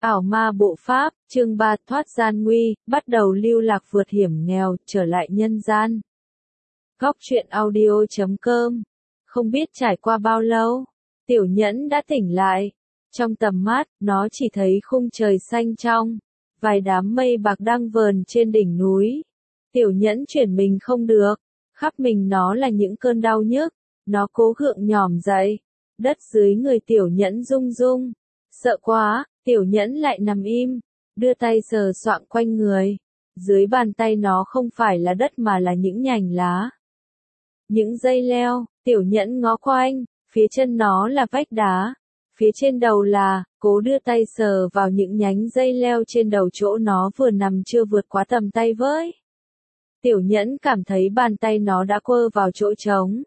Ảo ma bộ pháp, chương 3 thoát gian nguy, bắt đầu lưu lạc vượt hiểm nghèo, trở lại nhân gian. Góc truyện audio.com. Không biết trải qua bao lâu, Tiểu Nhẫn đã tỉnh lại. Trong tầm mắt, nó chỉ thấy khung trời xanh trong, vài đám mây bạc đang vờn trên đỉnh núi. Tiểu Nhẫn chuyển mình không được, khắp mình nó là những cơn đau nhức. Nó cố gượng nhòm dậy, đất dưới người Tiểu Nhẫn rung rung. Sợ quá, Tiểu Nhẫn lại nằm im, đưa tay sờ soạng quanh người. Dưới bàn tay nó không phải là đất mà là những nhành lá, những dây leo. Tiểu Nhẫn ngó quanh, phía chân nó là vách đá, phía trên đầu là, cố đưa tay sờ vào những nhánh dây leo trên đầu chỗ nó vừa nằm chưa vượt quá tầm tay với. Tiểu Nhẫn cảm thấy bàn tay nó đã quơ vào chỗ trống.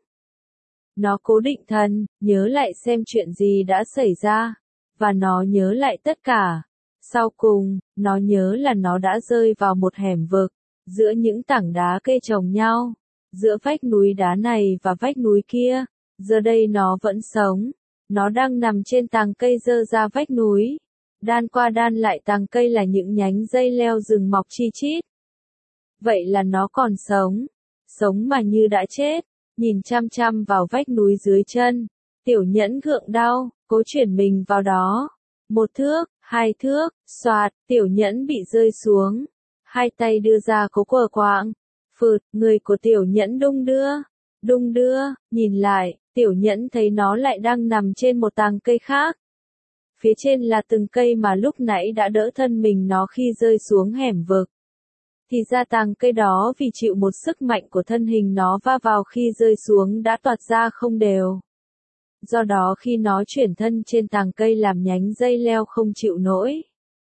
Nó cố định thần, nhớ lại xem chuyện gì đã xảy ra, và nó nhớ lại tất cả. Sau cùng, nó nhớ là nó đã rơi vào một hẻm vực, giữa những tảng đá kê chồng nhau, giữa vách núi đá này và vách núi kia. Giờ đây nó vẫn sống, nó đang nằm trên tàng cây dơ ra vách núi. Đan qua đan lại tàng cây là những nhánh dây leo rừng mọc chi chít. Vậy là nó còn sống, sống mà như đã chết. Nhìn chăm chăm vào vách núi dưới chân, Tiểu Nhẫn gượng đau, cố chuyển mình vào đó. 1 thước, 2 thước, xoạt, Tiểu Nhẫn bị rơi xuống. 2 tay đưa ra cố quờ quạng. Phượt, người của Tiểu Nhẫn đung đưa, nhìn lại, Tiểu Nhẫn thấy nó lại đang nằm trên một tàng cây khác. Phía trên là từng cây mà lúc nãy đã đỡ thân mình nó khi rơi xuống hẻm vực. Thì ra tàng cây đó vì chịu một sức mạnh của thân hình nó va vào khi rơi xuống đã toạc ra không đều. Do đó khi nó chuyển thân trên tàng cây làm nhánh dây leo không chịu nổi,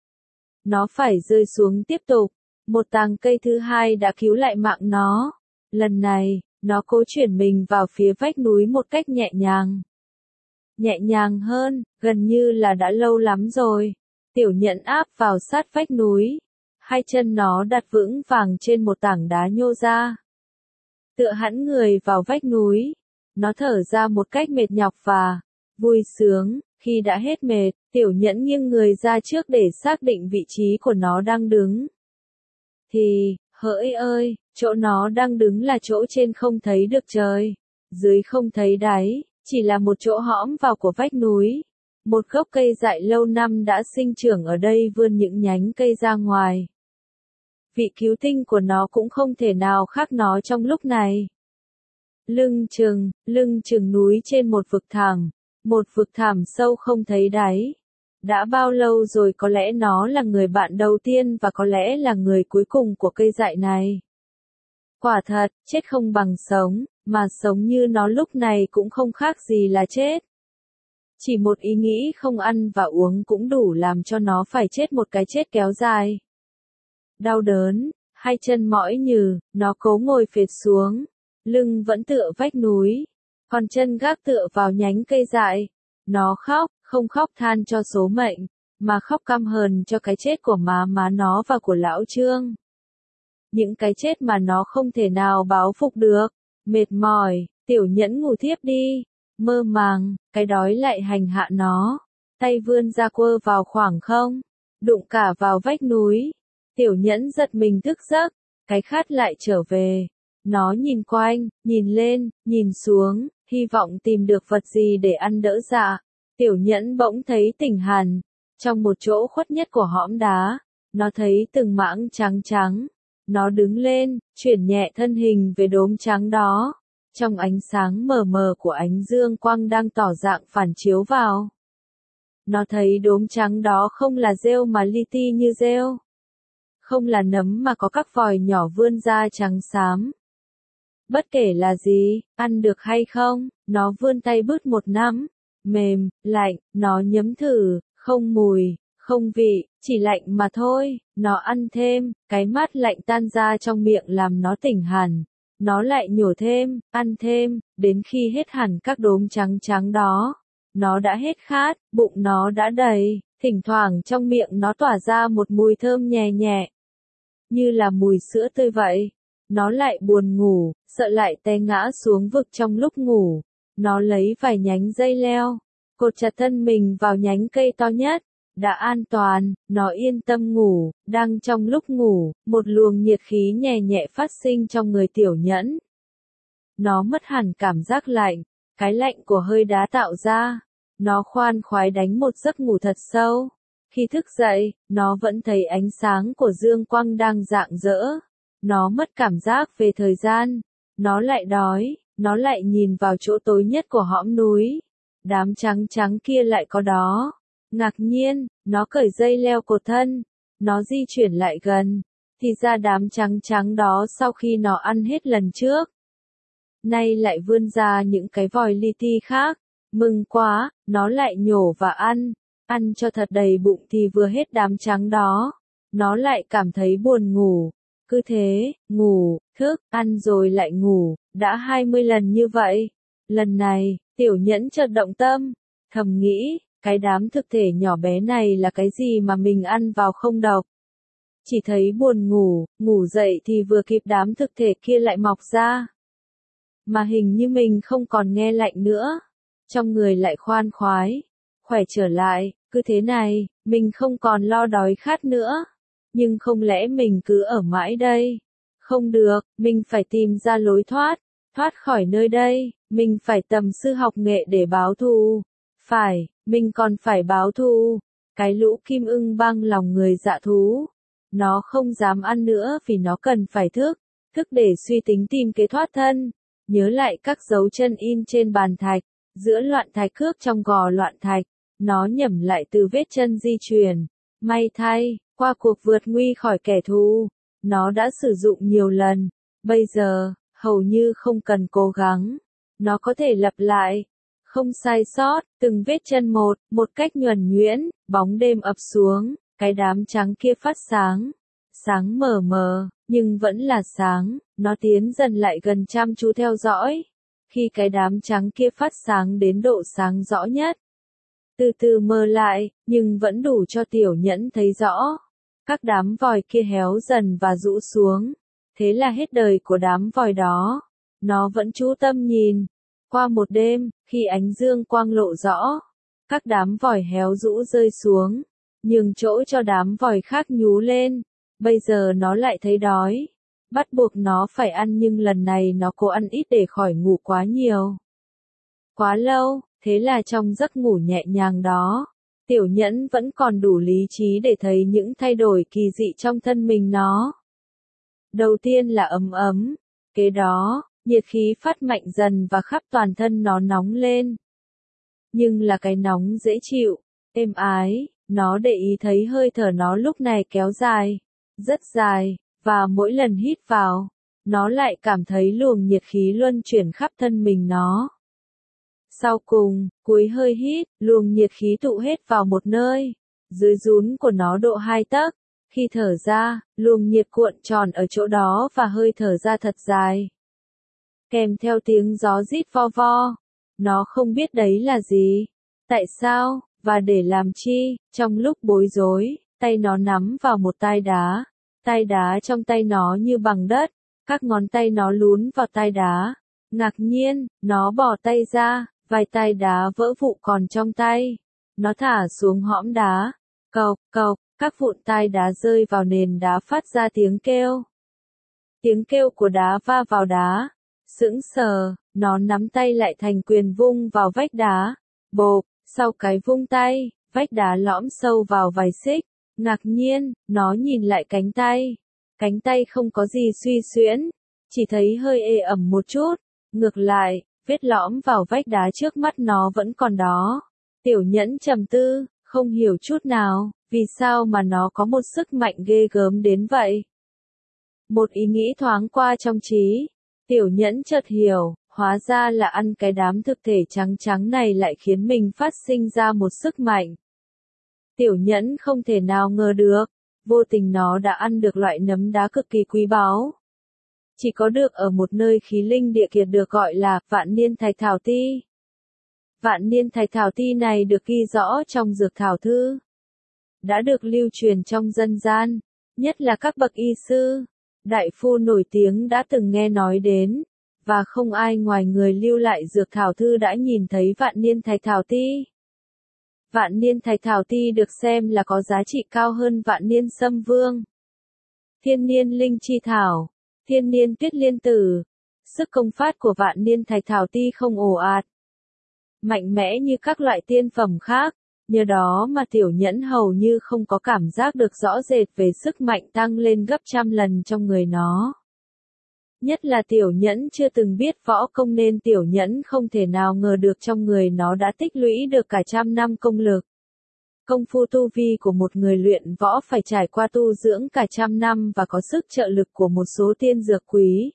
nó phải rơi xuống tiếp tục. Một tàng cây thứ hai đã cứu lại mạng nó. Lần này, nó cố chuyển mình vào phía vách núi một cách nhẹ nhàng. Nhẹ nhàng hơn, gần như là đã lâu lắm rồi. Tiểu Nhẫn áp vào sát vách núi. 2 chân nó đặt vững vàng trên một tảng đá nhô ra. Tựa hẳn người vào vách núi. Nó thở ra một cách mệt nhọc và vui sướng. Khi đã hết mệt, Tiểu Nhẫn nghiêng người ra trước để xác định vị trí của nó đang đứng. Thì, hỡi ơi, chỗ nó đang đứng là chỗ trên không thấy được trời, dưới không thấy đáy, chỉ là một chỗ hõm vào của vách núi. Một gốc cây dại lâu năm đã sinh trưởng ở đây vươn những nhánh cây ra ngoài. Vị cứu tinh của nó cũng không thể nào khác nó trong lúc này. Lưng chừng núi trên một vực thẳm sâu không thấy đáy. Đã bao lâu rồi, có lẽ nó là người bạn đầu tiên và có lẽ là người cuối cùng của cây dại này. Quả thật, chết không bằng sống, mà sống như nó lúc này cũng không khác gì là chết. Chỉ một ý nghĩ không ăn và uống cũng đủ làm cho nó phải chết một cái chết kéo dài. Đau đớn, 2 chân mỏi nhừ, nó cố ngồi phệt xuống, lưng vẫn tựa vách núi, còn chân gác tựa vào nhánh cây dại. Nó khóc, không khóc than cho số mệnh, mà khóc căm hờn cho cái chết của má nó và của lão Trương. Những cái chết mà nó không thể nào báo phục được. Mệt mỏi, Tiểu Nhẫn ngủ thiếp đi. Mơ màng, cái đói lại hành hạ nó. Tay vươn ra quơ vào khoảng không, đụng cả vào vách núi. Tiểu Nhẫn giật mình thức giấc, cái khát lại trở về. Nó nhìn quanh, nhìn lên, nhìn xuống, hy vọng tìm được vật gì để ăn đỡ dạ. Tiểu Nhẫn bỗng thấy tỉnh hẳn. Trong một chỗ khuất nhất của hõm đá, nó thấy từng mảng trắng trắng. Nó đứng lên, chuyển nhẹ thân hình về đốm trắng đó. Trong ánh sáng mờ mờ của ánh dương quang đang tỏ dạng phản chiếu vào, nó thấy đốm trắng đó không là rêu mà li ti như rêu. Không là nấm mà có các vòi nhỏ vươn ra trắng xám. Bất kể là gì, ăn được hay không, nó vươn tay bứt một nắm. Mềm, lạnh, nó nhấm thử, không mùi, không vị, chỉ lạnh mà thôi. Nó ăn thêm, cái mát lạnh tan ra trong miệng làm nó tỉnh hẳn. Nó lại nhổ thêm, ăn thêm, đến khi hết hẳn các đốm trắng trắng đó. Nó đã hết khát, bụng nó đã đầy, thỉnh thoảng trong miệng nó tỏa ra một mùi thơm nhẹ nhẹ, như là mùi sữa tươi vậy. Nó lại buồn ngủ, sợ lại té ngã xuống vực trong lúc ngủ. Nó lấy vài nhánh dây leo, cột chặt thân mình vào nhánh cây to nhất. đã an toàn, nó yên tâm ngủ, đang trong lúc ngủ, một luồng nhiệt khí nhẹ nhẹ phát sinh trong người Tiểu Nhẫn. Nó mất hẳn cảm giác lạnh, cái lạnh của hơi đá tạo ra. Nó khoan khoái đánh một giấc ngủ thật sâu. Khi thức dậy, nó vẫn thấy ánh sáng của dương quang đang rạng rỡ. Nó mất cảm giác về thời gian. Nó lại đói, nó lại nhìn vào chỗ tối nhất của hõm núi. Đám trắng trắng kia lại có đó. Ngạc nhiên, nó cởi dây leo cột thân. Nó di chuyển lại gần. Thì ra đám trắng trắng đó sau khi nó ăn hết lần trước, nay lại vươn ra những cái vòi li ti khác. Mừng quá, nó lại nhổ và ăn cho thật đầy bụng thì vừa hết đám trắng đó. Nó lại cảm thấy buồn ngủ. Cứ thế, ngủ, thức, ăn rồi lại ngủ, đã 20 lần như vậy. Lần này, Tiểu Nhẫn chợt động tâm, thầm nghĩ, cái đám thực thể nhỏ bé này là cái gì mà mình ăn vào không độc. Chỉ thấy buồn ngủ, ngủ dậy thì vừa kịp đám thực thể kia lại mọc ra. Mà hình như mình không còn nghe lạnh nữa. Trong người lại khoan khoái, khỏe trở lại, cứ thế này, mình không còn lo đói khát nữa. Nhưng không lẽ mình cứ ở mãi đây? Không được, mình phải tìm ra lối thoát khỏi nơi đây, mình phải tầm sư học nghệ để báo thù. Phải, mình còn phải báo thù. Cái lũ kim ưng băng lòng người dạ thú. Nó không dám ăn nữa vì nó cần phải thức để suy tính tìm kế thoát thân. Nhớ lại các dấu chân in trên bàn thạch, giữa loạn thạch cước trong gò loạn thạch, nó nhẩm lại từ vết chân di chuyển. May thay, qua cuộc vượt nguy khỏi kẻ thù, nó đã sử dụng nhiều lần, bây giờ, hầu như không cần cố gắng, nó có thể lặp lại, không sai sót, từng vết chân một cách nhuần nhuyễn. Bóng đêm ập xuống, cái đám trắng kia phát sáng mờ mờ, nhưng vẫn là sáng. Nó tiến dần lại gần chăm chú theo dõi. Khi cái đám trắng kia phát sáng đến độ sáng rõ nhất, từ từ mờ lại, nhưng vẫn đủ cho Tiểu Nhẫn thấy rõ. Các đám vòi kia héo dần và rũ xuống. Thế là hết đời của đám vòi đó. Nó vẫn chú tâm nhìn. Qua một đêm, khi ánh dương quang lộ rõ, các đám vòi héo rũ rơi xuống, nhường chỗ cho đám vòi khác nhú lên. Bây giờ nó lại thấy đói. Bắt buộc nó phải ăn, nhưng lần này nó cố ăn ít để khỏi ngủ quá nhiều. Quá lâu, thế là trong giấc ngủ nhẹ nhàng đó, Tiểu Nhẫn vẫn còn đủ lý trí để thấy những thay đổi kỳ dị trong thân mình nó. Đầu tiên là ấm ấm, kế đó, nhiệt khí phát mạnh dần và khắp toàn thân nó nóng lên. Nhưng là cái nóng dễ chịu, êm ái, nó để ý thấy hơi thở nó lúc này kéo dài, rất dài. Và mỗi lần hít vào, nó lại cảm thấy luồng nhiệt khí luân chuyển khắp thân mình nó. Sau cùng, cuối hơi hít, luồng nhiệt khí tụ hết vào một nơi. Dưới rún của nó độ 2 tấc. Khi thở ra, luồng nhiệt cuộn tròn ở chỗ đó và hơi thở ra thật dài. Kèm theo tiếng gió rít vo vo. Nó không biết đấy là gì, tại sao, và để làm chi. Trong lúc bối rối, tay nó nắm vào một tai đá. Tai đá trong tay nó như bằng đất, các ngón tay nó lún vào tai đá. Ngạc nhiên, nó bỏ tay ra, vài tai đá vỡ vụn còn trong tay. Nó thả xuống hõm đá. Cộc, cộc, các vụn tai đá rơi vào nền đá phát ra tiếng kêu. Tiếng kêu của đá va vào đá. Sững sờ, nó nắm tay lại thành quyền vung vào vách đá. Bộp, sau cái vung tay, vách đá lõm sâu vào vài xích. Ngạc nhiên, nó nhìn lại cánh tay. Cánh tay không có gì suy xuyễn, chỉ thấy hơi ê ẩm một chút. Ngược lại, vết lõm vào vách đá trước mắt nó vẫn còn đó. Tiểu Nhẫn trầm tư, không hiểu chút nào, vì sao mà nó có một sức mạnh ghê gớm đến vậy. Một ý nghĩ thoáng qua trong trí. Tiểu Nhẫn chợt hiểu, hóa ra là ăn cái đám thực thể trắng trắng này lại khiến mình phát sinh ra một sức mạnh. Tiểu Nhẫn không thể nào ngờ được, vô tình nó đã ăn được loại nấm đá cực kỳ quý báu. Chỉ có được ở một nơi khí linh địa kiệt được gọi là Vạn Niên Thạch Thảo Ti. Vạn Niên Thạch Thảo Ti này được ghi rõ trong Dược Thảo Thư. Đã được lưu truyền trong dân gian, nhất là các bậc y sư, đại phu nổi tiếng đã từng nghe nói đến, và không ai ngoài người lưu lại Dược Thảo Thư đã nhìn thấy Vạn Niên Thạch Thảo Ti. Vạn niên thạch thảo ti được xem là có giá trị cao hơn vạn niên sâm vương. Thiên niên linh chi thảo, thiên niên tuyết liên tử. Sức công phát của vạn niên thạch thảo ti không ồ ạt, mạnh mẽ như các loại tiên phẩm khác, nhờ đó mà tiểu nhẫn hầu như không có cảm giác được rõ rệt về sức mạnh tăng lên gấp trăm lần trong người nó. Nhất là tiểu nhẫn chưa từng biết võ công nên tiểu nhẫn không thể nào ngờ được trong người nó đã tích lũy được cả trăm năm công lực. Công phu tu vi của một người luyện võ phải trải qua tu dưỡng cả trăm năm và có sức trợ lực của một số tiên dược quý.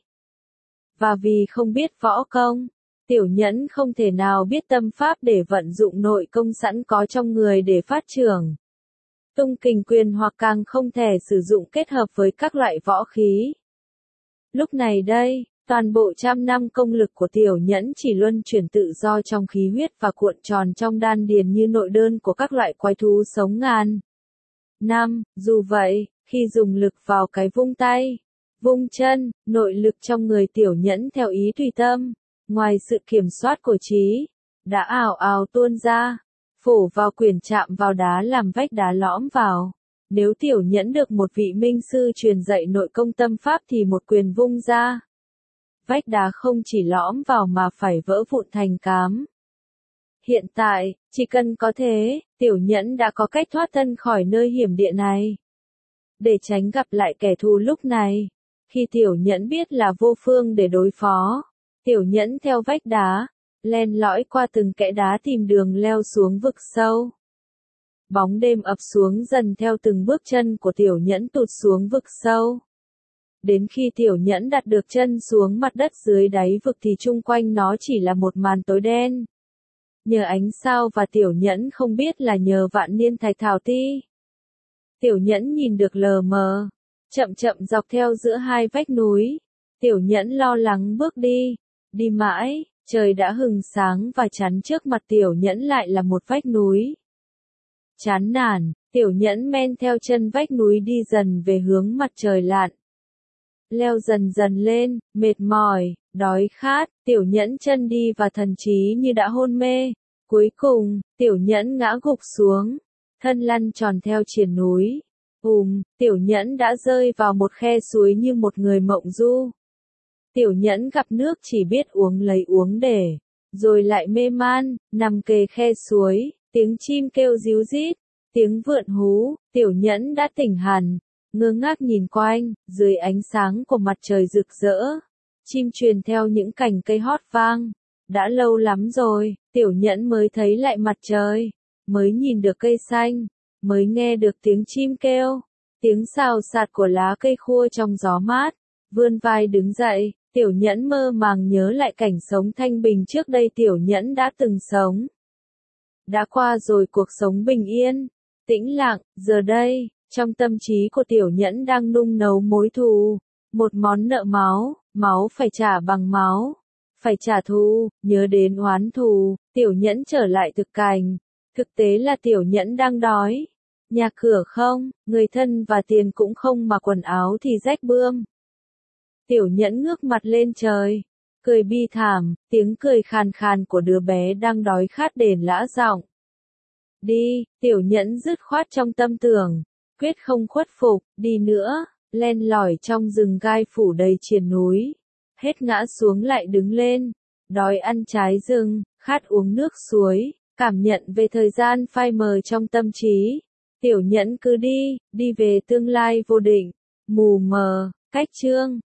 Và vì không biết võ công, tiểu nhẫn không thể nào biết tâm pháp để vận dụng nội công sẵn có trong người để phát triển. Tung kình quyền hoặc càng không thể sử dụng kết hợp với các loại võ khí. Lúc này đây, toàn bộ trăm năm công lực của tiểu nhẫn chỉ luân chuyển tự do trong khí huyết và cuộn tròn trong đan điền như nội đơn của các loại quái thú sống ngàn năm. Dù vậy, khi dùng lực vào cái vung tay, vung chân, nội lực trong người tiểu nhẫn theo ý tùy tâm, ngoài sự kiểm soát của trí, đã ào ào tuôn ra, phổ vào quyển chạm vào đá làm vách đá lõm vào. Nếu tiểu nhẫn được một vị minh sư truyền dạy nội công tâm pháp thì một quyền vung ra, vách đá không chỉ lõm vào mà phải vỡ vụn thành cám. Hiện tại, chỉ cần có thế, tiểu nhẫn đã có cách thoát thân khỏi nơi hiểm địa này. Để tránh gặp lại kẻ thù lúc này, khi tiểu nhẫn biết là vô phương để đối phó, tiểu nhẫn theo vách đá, len lỏi qua từng kẽ đá tìm đường leo xuống vực sâu. Bóng đêm ập xuống dần theo từng bước chân của tiểu nhẫn tụt xuống vực sâu. Đến khi tiểu nhẫn đặt được chân xuống mặt đất dưới đáy vực thì chung quanh nó chỉ là một màn tối đen. Nhờ ánh sao và tiểu nhẫn không biết là nhờ vạn niên thạch thảo ti. Tiểu nhẫn nhìn được lờ mờ, chậm chậm dọc theo giữa hai vách núi. Tiểu nhẫn lo lắng bước đi, đi mãi, trời đã hừng sáng và chắn trước mặt tiểu nhẫn lại là một vách núi. Chán nản, tiểu nhẫn men theo chân vách núi đi dần về hướng mặt trời lặn. Leo dần dần lên, mệt mỏi, đói khát, tiểu nhẫn chân đi và thần trí như đã hôn mê. Cuối cùng, tiểu nhẫn ngã gục xuống, thân lăn tròn theo triền núi. Tiểu nhẫn đã rơi vào một khe suối như một người mộng du. Tiểu nhẫn gặp nước chỉ biết uống lấy uống để, rồi lại mê man, nằm kề khe suối, tiếng chim kêu ríu rít, tiếng vượn hú, tiểu nhẫn đã tỉnh hẳn. Ngơ ngác nhìn quanh, dưới ánh sáng của mặt trời rực rỡ, chim truyền theo những cành cây hót vang. Đã lâu lắm rồi, tiểu nhẫn mới thấy lại mặt trời, mới nhìn được cây xanh, mới nghe được tiếng chim kêu, tiếng xào xạc của lá cây khua trong gió mát. Vươn vai đứng dậy, tiểu nhẫn mơ màng nhớ lại cảnh sống thanh bình trước đây tiểu nhẫn đã từng sống. Đã qua rồi cuộc sống bình yên, tĩnh lặng, giờ đây, trong tâm trí của tiểu nhẫn đang nung nấu mối thù, một món nợ máu, máu phải trả bằng máu, phải trả thù, nhớ đến oán thù, tiểu nhẫn trở lại thực cảnh, thực tế là tiểu nhẫn đang đói, nhà cửa không, người thân và tiền cũng không mà quần áo thì rách bươm. Tiểu nhẫn ngước mặt lên trời, cười bi thảm, tiếng cười khàn khàn của đứa bé đang đói khát đền lã giọng. Đi, tiểu nhẫn dứt khoát trong tâm tưởng, quyết không khuất phục, đi nữa, len lỏi trong rừng gai phủ đầy triền núi, hết ngã xuống lại đứng lên, đói ăn trái rừng, khát uống nước suối, cảm nhận về thời gian phai mờ trong tâm trí. Tiểu nhẫn cứ đi, đi về tương lai vô định, mù mờ, cách chương.